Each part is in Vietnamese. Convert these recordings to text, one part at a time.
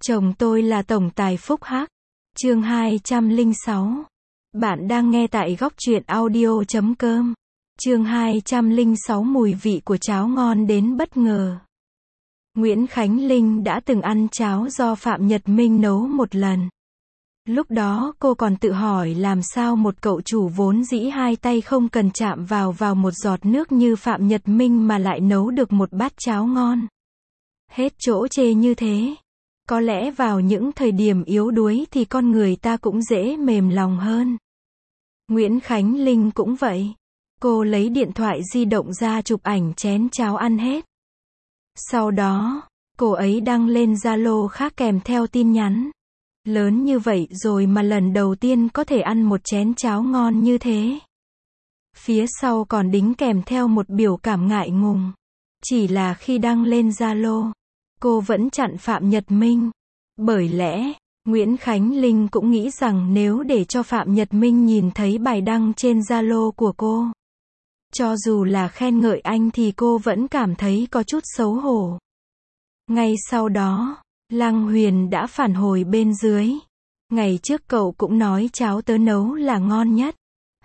Chồng tôi là tổng tài Phúc Hắc. Chương 206. Bạn đang nghe tại góc truyện audio.com. Chương 206 mùi vị của cháo ngon đến bất ngờ. Nguyễn Khánh Linh đã từng ăn cháo do Phạm Nhật Minh nấu một lần. Lúc đó cô còn tự hỏi làm sao một cậu chủ vốn dĩ hai tay không cần chạm vào một giọt nước như Phạm Nhật Minh mà lại nấu được một bát cháo ngon. Hết chỗ chê như thế. Có lẽ vào những thời điểm yếu đuối thì con người ta cũng dễ mềm lòng hơn. Nguyễn Khánh Linh cũng vậy. Cô lấy điện thoại di động ra chụp ảnh chén cháo ăn hết. Sau đó, cô ấy đăng lên Zalo khác kèm theo tin nhắn. Lớn như vậy rồi mà lần đầu tiên có thể ăn một chén cháo ngon như thế. Phía sau còn đính kèm theo một biểu cảm ngại ngùng. Chỉ là khi đăng lên Zalo, cô vẫn chặn Phạm Nhật Minh. Bởi lẽ, Nguyễn Khánh Linh cũng nghĩ rằng nếu để cho Phạm Nhật Minh nhìn thấy bài đăng trên Zalo của cô, cho dù là khen ngợi anh thì cô vẫn cảm thấy có chút xấu hổ. Ngay sau đó, Lăng Huyền đã phản hồi bên dưới. Ngày trước cậu cũng nói cháo tớ nấu là ngon nhất.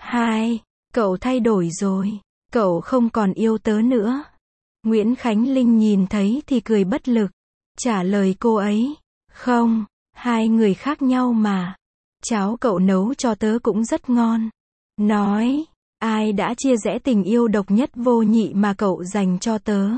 Cậu thay đổi rồi. Cậu không còn yêu tớ nữa. Nguyễn Khánh Linh nhìn thấy thì cười bất lực. Trả lời cô ấy. Không, hai người khác nhau mà. Cháo cậu nấu cho tớ cũng rất ngon. Nói, ai đã chia rẽ tình yêu độc nhất vô nhị mà cậu dành cho tớ.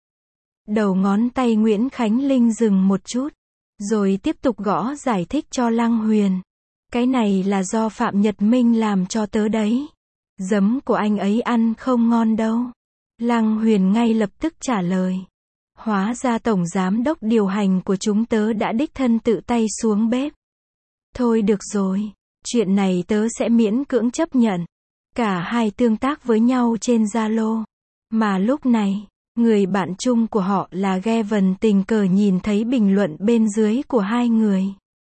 Đầu ngón tay Nguyễn Khánh Linh dừng một chút, rồi tiếp tục gõ giải thích cho Lăng Huyền. Cái này là do Phạm Nhật Minh làm cho tớ đấy. Giấm của anh ấy ăn không ngon đâu. Lăng Huyền ngay lập tức trả lời. Hóa ra tổng giám đốc điều hành của chúng tớ đã đích thân tự tay xuống bếp. Thôi được rồi, chuyện này tớ sẽ miễn cưỡng chấp nhận. Cả hai tương tác với nhau trên Zalo. Mà lúc này, người bạn chung của họ là Gavin tình cờ nhìn thấy bình luận bên dưới của hai người.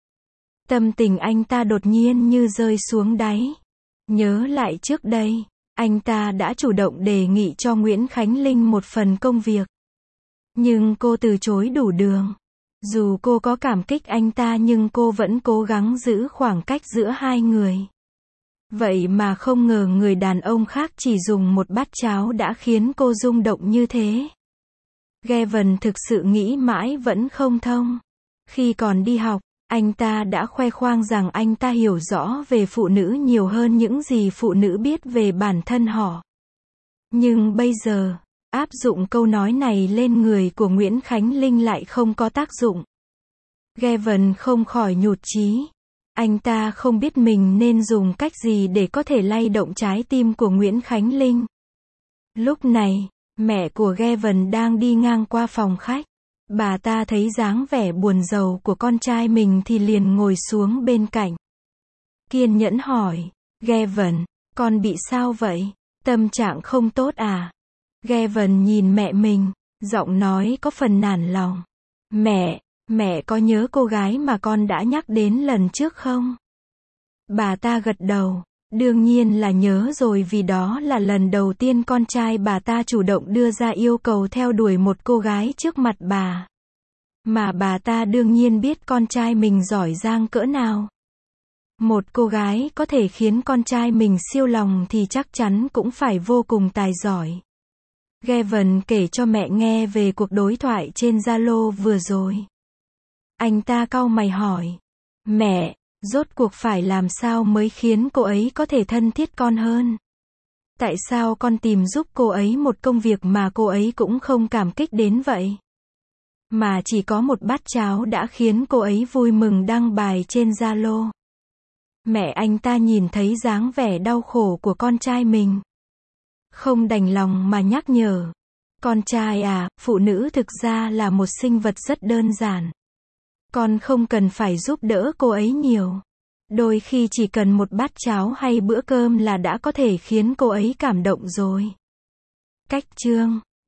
Tâm tình anh ta đột nhiên như rơi xuống đáy. Nhớ lại trước đây, anh ta đã chủ động đề nghị cho Nguyễn Khánh Linh một phần công việc. Nhưng cô từ chối đủ đường. Dù cô có cảm kích anh ta nhưng cô vẫn cố gắng giữ khoảng cách giữa hai người. Vậy mà không ngờ người đàn ông khác chỉ dùng một bát cháo đã khiến cô rung động như thế. Gavin thực sự nghĩ mãi vẫn không thông. Khi còn đi học, anh ta đã khoe khoang rằng anh ta hiểu rõ về phụ nữ nhiều hơn những gì phụ nữ biết về bản thân họ. Nhưng bây giờ, áp dụng câu nói này lên người của Nguyễn Khánh Linh lại không có tác dụng. Gavin không khỏi nhụt chí. Anh ta không biết mình nên dùng cách gì để có thể lay động trái tim của Nguyễn Khánh Linh. Lúc này, mẹ của Gavin đang đi ngang qua phòng khách. Bà ta thấy dáng vẻ buồn rầu của con trai mình thì liền ngồi xuống bên cạnh. Kiên nhẫn hỏi, Gavin, con bị sao vậy? Tâm trạng không tốt à? Gavin nhìn mẹ mình, giọng nói có phần nản lòng. Mẹ có nhớ cô gái mà con đã nhắc đến lần trước không? Bà ta gật đầu, đương nhiên là nhớ rồi vì đó là lần đầu tiên con trai bà ta chủ động đưa ra yêu cầu theo đuổi một cô gái trước mặt bà. Mà bà ta đương nhiên biết con trai mình giỏi giang cỡ nào. Một cô gái có thể khiến con trai mình siêu lòng thì chắc chắn cũng phải vô cùng tài giỏi. Gavin kể cho mẹ nghe về cuộc đối thoại trên Zalo vừa rồi. Anh ta cau mày hỏi, mẹ, rốt cuộc phải làm sao mới khiến cô ấy có thể thân thiết con hơn? Tại sao con tìm giúp cô ấy một công việc mà cô ấy cũng không cảm kích đến vậy? Mà chỉ có một bát cháo đã khiến cô ấy vui mừng đăng bài trên Zalo. Mẹ anh ta nhìn thấy dáng vẻ đau khổ của con trai mình. Không đành lòng mà nhắc nhở. Con trai à, phụ nữ thực ra là một sinh vật rất đơn giản. Con không cần phải giúp đỡ cô ấy nhiều. Đôi khi chỉ cần một bát cháo hay bữa cơm là đã có thể khiến cô ấy cảm động rồi. Cách chương